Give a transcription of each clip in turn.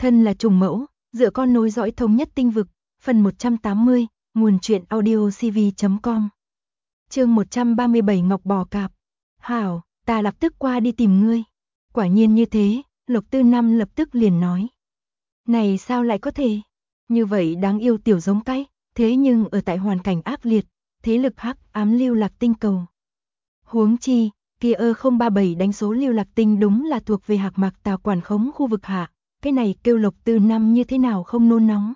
Thân là trùng mẫu, dựa con nối dõi thống nhất tinh vực, phần 180, nguồn truyện audio cv.com. Chương 137 Ngọc Bò Cạp. Hảo, ta lập tức qua đi tìm ngươi. Quả nhiên như thế, Lục Tư Năm lập tức liền nói. Này sao lại có thể? Như vậy đáng yêu tiểu giống cái, thế nhưng ở tại hoàn cảnh ác liệt, thế lực hắc ám lưu lạc tinh cầu. Huống chi, kia 037 đánh số lưu lạc tinh đúng là thuộc về Hạc Mạc Tào quản khống khu vực hạ, cái này kêu Lục Tư Năm như thế nào không nôn nóng.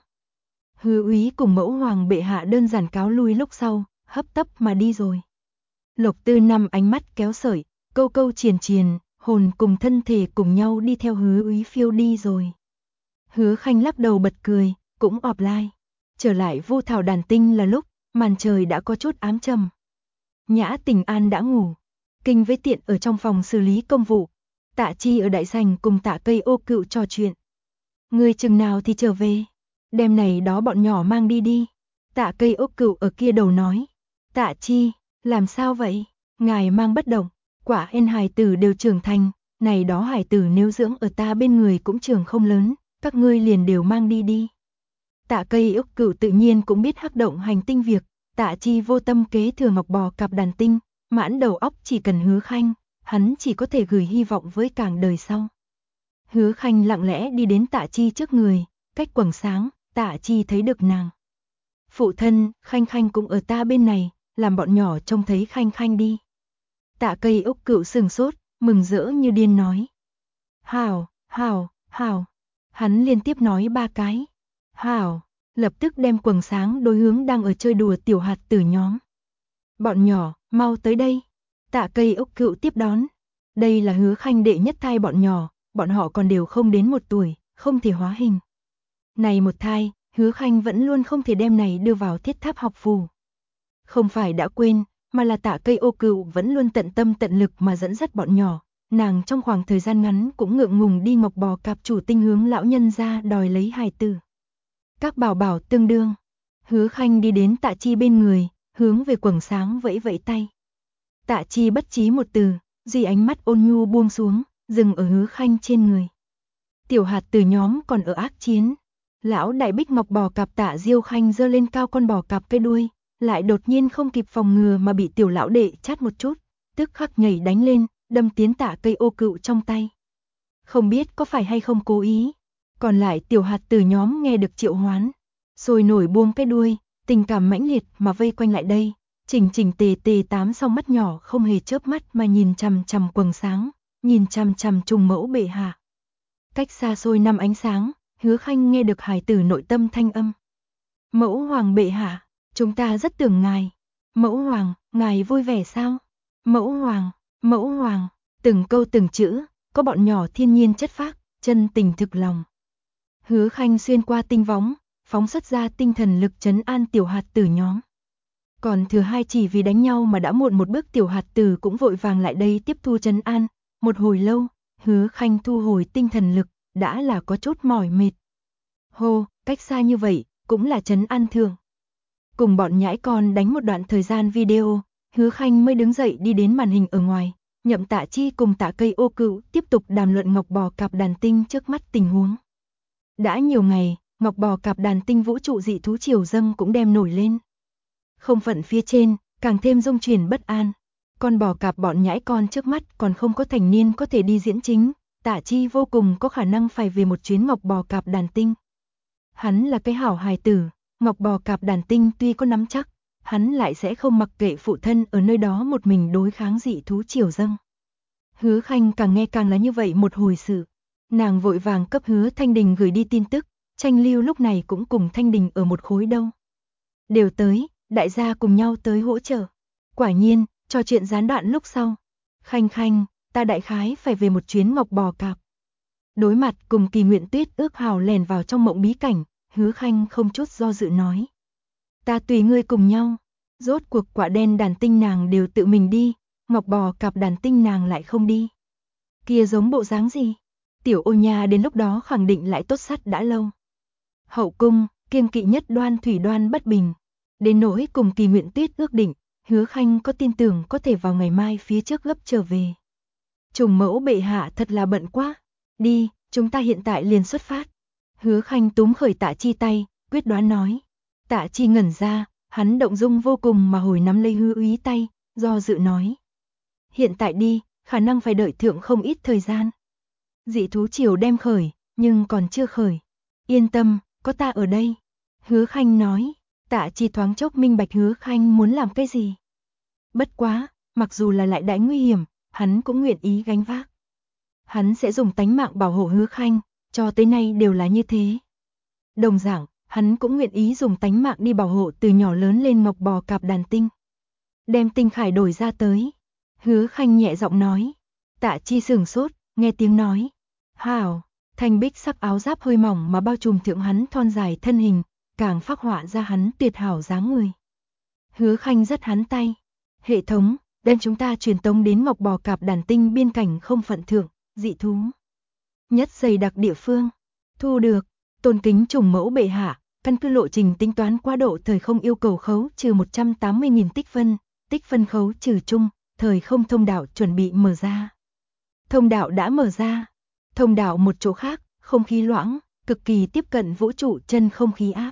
Hứa úy cùng mẫu hoàng bệ hạ đơn giản cáo lui lúc sau, hấp tấp mà đi rồi. Lục Tư Năm ánh mắt kéo sợi, câu câu triền triền, hồn cùng thân thể cùng nhau đi theo hứa úy phiêu đi rồi. Hứa Khanh lắc đầu bật cười, cũng offline. Trở lại Vu Thảo Đàn Tinh là lúc, màn trời đã có chút ám trầm. Nhã Tình An đã ngủ. Kinh với tiện ở trong phòng xử lý công vụ. Tạ Chi ở đại sảnh cùng Tạ Cây Ô Cựu trò chuyện. Ngươi chừng nào thì trở về? Đêm này đó bọn nhỏ mang đi đi. Tạ Cây Ô Cựu ở kia đầu nói. Tạ Chi, làm sao vậy? Ngài mang bất động, quả en hài tử đều trưởng thành. Này đó hài tử nếu dưỡng ở ta bên người cũng trưởng không lớn, các ngươi liền đều mang đi đi. Tạ Cây Ô Cựu tự nhiên cũng biết hắc động hành tinh việc. Tạ Chi vô tâm kế thừa Ngọc Bò Cạp Đàn Tinh, mãn đầu óc chỉ cần Hứa Khanh, hắn chỉ có thể gửi hy vọng với càng đời sau. Hứa Khanh lặng lẽ đi đến Tạ Chi trước người, cách quầng sáng, Tạ Chi thấy được nàng. Phụ thân, Khanh Khanh cũng ở ta bên này, làm bọn nhỏ trông thấy Khanh Khanh đi. Tạ Cây Úc Cựu sừng sốt, mừng rỡ như điên nói. Hảo, hảo, hảo. Hắn liên tiếp nói 3 cái. Hảo, lập tức đem quầng sáng đối hướng đang ở chơi đùa tiểu hạt tử nhóm. Bọn nhỏ, mau tới đây. Tạ Cây Úc Cựu tiếp đón. Đây là Hứa Khanh đệ nhất thai bọn nhỏ, bọn họ còn đều không đến 1 tuổi, không thể hóa hình. Này một thai, Hứa Khanh vẫn luôn không thể đem này đưa vào thiết tháp học phù. Không phải đã quên, mà là Tạ Cây Ô Cựu vẫn luôn tận tâm tận lực mà dẫn dắt bọn nhỏ. Nàng trong khoảng thời gian ngắn cũng ngượng ngùng đi Ngọc Bò Cạp chủ tinh hướng lão nhân ra đòi lấy hài tử. Các bảo bảo tương đương. Hứa Khanh đi đến Tạ Chi bên người, hướng về quầng sáng vẫy vẫy tay. Tạ Chi bất trí một từ, duy ánh mắt ôn nhu buông xuống, dừng ở Hứa Khanh trên người. Tiểu hạt tử nhóm còn ở ác chiến. Lão đại bích Ngọc Bò Cạp Tạ Diêu Khanh giơ lên cao con bò cạp cây đuôi, lại đột nhiên không kịp phòng ngừa mà bị tiểu lão đệ chát một chút, tức khắc nhảy đánh lên, đâm tiến Tạ Cây Ô Cựu trong tay. Không biết có phải hay không cố ý. Còn lại tiểu hạt tử nhóm nghe được triệu hoán, sôi nổi buông cái đuôi, tình cảm mãnh liệt mà vây quanh lại đây, chỉnh chỉnh tề tề 8 song mắt nhỏ không hề chớp mắt mà nhìn chằm chằm quầng sáng, nhìn chằm chằm trùng mẫu bệ hạ. Cách xa xôi 5 ánh sáng, Hứa Khanh nghe được hài tử nội tâm thanh âm. Mẫu hoàng bệ hạ, chúng ta rất tưởng ngài. Mẫu hoàng, ngài vui vẻ sao? Mẫu hoàng, từng câu từng chữ, có bọn nhỏ thiên nhiên chất phác, chân tình thực lòng. Hứa Khanh xuyên qua tinh võng, phóng xuất ra tinh thần lực trấn an tiểu hạt tử nhóm. Còn thừa 2 chỉ vì đánh nhau mà đã muộn một bước tiểu hạt tử cũng vội vàng lại đây tiếp thu trấn an. Một hồi lâu, Hứa Khanh thu hồi tinh thần lực, đã là có chút mỏi mệt. Hô, cách xa như vậy, cũng là trấn an thường. Cùng bọn nhãi con đánh một đoạn thời gian video, Hứa Khanh mới đứng dậy đi đến màn hình ở ngoài. Nhậm Tạ Chi cùng Tạ Cây Ô Cựu tiếp tục đàm luận Ngọc Bò Cạp Đàn Tinh trước mắt tình huống. Đã nhiều ngày, Ngọc Bò Cạp Đàn Tinh vũ trụ dị thú triều dâng cũng đem nổi lên. Không phận phía trên, càng thêm rung chuyển bất an. Con bò cạp bọn nhãi con trước mắt còn không có thành niên có thể đi diễn chính, Tạ Chi vô cùng có khả năng phải về một chuyến Ngọc Bò Cạp Đàn Tinh. Hắn là cái hảo hài tử, Ngọc Bò Cạp Đàn Tinh tuy có nắm chắc, hắn lại sẽ không mặc kệ phụ thân ở nơi đó một mình đối kháng dị thú triều dâng. Hứa Khanh càng nghe càng là như vậy một hồi sự. Nàng vội vàng cấp Hứa Thanh Đình gửi đi tin tức, Tranh Lưu lúc này cũng cùng Thanh Đình ở một khối đâu. Đều tới, đại gia cùng nhau tới hỗ trợ. Quả nhiên, trò chuyện gián đoạn lúc sau. Khanh Khanh, ta đại khái phải về một chuyến Ngọc Bò Cạp. Đối mặt cùng Kỳ Nguyện Tuyết ước hào lèn vào trong mộng bí cảnh, Hứa Khanh không chút do dự nói. Ta tùy ngươi cùng nhau. Rốt cuộc quả đen đàn tinh nàng đều tự mình đi, Ngọc Bò Cạp Đàn Tinh nàng lại không đi. Kia giống bộ dáng gì? Tiểu Ô Nha đến lúc đó khẳng định lại tốt sắt đã lâu. Hậu cung, kiêng kỵ nhất Đoan Thủy Đoan bất bình. Đến nỗi cùng Kỳ Nguyện Tuyết ước định, Hứa Khanh có tin tưởng có thể vào ngày mai phía trước gấp trở về. Trùng mẫu bệ hạ thật là bận quá. Đi, chúng ta hiện tại liền xuất phát. Hứa Khanh túm khởi Tạ Chi tay, quyết đoán nói. Tạ Chi ngẩn ra, hắn động dung vô cùng mà hồi nắm lấy Hứa Úy tay, do dự nói. Hiện tại đi, khả năng phải đợi thượng không ít thời gian. Dị thú triều đem khởi, nhưng còn chưa khởi. Yên tâm, có ta ở đây. Hứa Khanh nói. Tạ Chi thoáng chốc minh bạch Hứa Khanh muốn làm cái gì. Bất quá, mặc dù là lại đại nguy hiểm, hắn cũng nguyện ý gánh vác. Hắn sẽ dùng tánh mạng bảo hộ Hứa Khanh, cho tới nay đều là như thế. Đồng dạng, hắn cũng nguyện ý dùng tánh mạng đi bảo hộ từ nhỏ lớn lên ngọc bò cạp đàn tinh. Đem tinh khải đổi ra tới. Hứa Khanh nhẹ giọng nói. Tạ Chi sửng sốt, nghe tiếng nói. Hảo, thanh bích sắc áo giáp hơi mỏng mà bao trùm thượng hắn thon dài thân hình, càng phác họa ra hắn tuyệt hảo dáng người. Hứa Khanh dắt hắn tay. Hệ thống, đem chúng ta truyền tống đến ngọc bò cạp đàn tinh biên cảnh không phận thượng, dị thú. Nhất dày đặc địa phương. Thu được, tôn kính trùng mẫu bệ hạ, căn cứ lộ trình tính toán quá độ thời không yêu cầu khấu trừ 180.000 tích phân khấu trừ chung, thời không thông đạo chuẩn bị mở ra. Thông đạo đã mở ra. Thông đạo một chỗ khác, không khí loãng, cực kỳ tiếp cận vũ trụ chân không khí áp.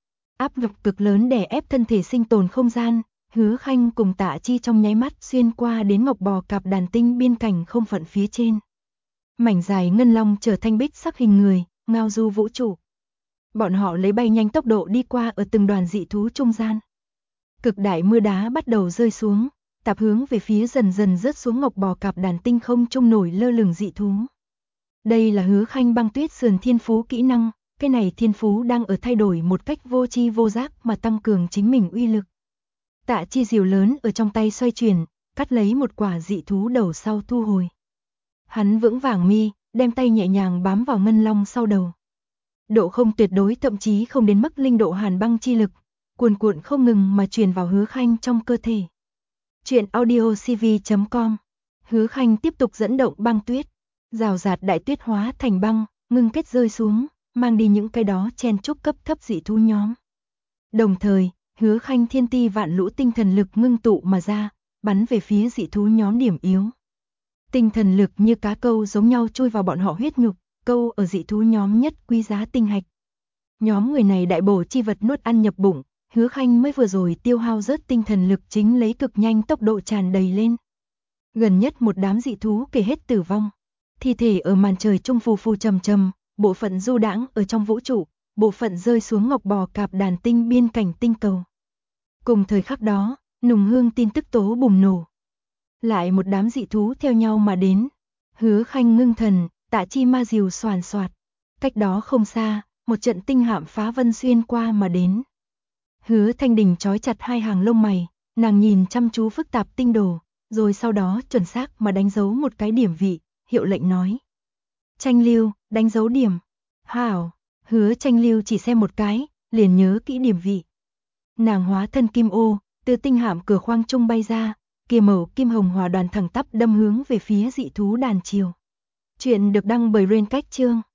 Áp lực cực lớn đè ép thân thể sinh tồn không gian, Hứa Khanh cùng Tạ Chi trong nháy mắt xuyên qua đến ngọc bò cạp đàn tinh biên cảnh không phận phía trên. Mảnh dài ngân long trở thành bích sắc hình người, ngao du vũ trụ. Bọn họ lấy bay nhanh tốc độ đi qua ở từng đoàn dị thú trung gian. Cực đại mưa đá bắt đầu rơi xuống, tạp hướng về phía dần dần rớt xuống ngọc bò cạp đàn tinh không trung nổi lơ lửng dị thú. Đây là Hứa Khanh băng tuyết sườn thiên phú kỹ năng, cái này thiên phú đang ở thay đổi một cách vô tri vô giác mà tăng cường chính mình uy lực. Tạ Chi diều lớn ở trong tay xoay chuyển, cắt lấy một quả dị thú đầu sau thu hồi. Hắn vững vàng mi, đem tay nhẹ nhàng bám vào ngân long sau đầu. Độ không tuyệt đối thậm chí không đến mức linh độ hàn băng chi lực, cuồn cuộn không ngừng mà truyền vào Hứa Khanh trong cơ thể. Chuyện audiocv.com. Hứa Khanh tiếp tục dẫn động băng tuyết, rào rạt đại tuyết hóa thành băng, ngưng kết rơi xuống, mang đi những cái đó chen chúc cấp thấp dị thú nhóm. Đồng thời, Hứa Khanh thiên ti vạn lũ tinh thần lực ngưng tụ mà ra, bắn về phía dị thú nhóm điểm yếu. Tinh thần lực như cá câu giống nhau chui vào bọn họ huyết nhục, câu ở dị thú nhóm nhất quý giá tinh hạch. Nhóm người này đại bổ chi vật nuốt ăn nhập bụng, Hứa Khanh mới vừa rồi tiêu hao rớt tinh thần lực chính lấy cực nhanh tốc độ tràn đầy lên. Gần nhất một đám dị thú kể hết tử vong. Thi thể ở màn trời trung phù phù trầm trầm, bộ phận du đãng ở trong vũ trụ, bộ phận rơi xuống ngọc bò cạp đàn tinh biên cảnh tinh cầu. Cùng thời khắc đó, nùng hương tin tức tố bùng nổ. Lại một đám dị thú theo nhau mà đến. Hứa Khanh ngưng thần, Tạ Chi ma diều xoàn xoạt. Cách đó không xa, một trận tinh hạm phá vân xuyên qua mà đến. Hứa Thanh Đình trói chặt hai hàng lông mày, nàng nhìn chăm chú phức tạp tinh đồ, rồi sau đó chuẩn xác mà đánh dấu một cái điểm vị, hiệu lệnh nói. Tranh lưu, đánh dấu điểm. Hảo, Hứa Tranh lưu chỉ xem một cái, liền nhớ kỹ điểm vị. Nàng hóa thân kim ô, từ tinh hạm cửa khoang trung bay ra, kia màu kim hồng hòa đoàn thẳng tắp đâm hướng về phía dị thú đàn chiều. Chuyện được đăng bởi Rain Cách Chương.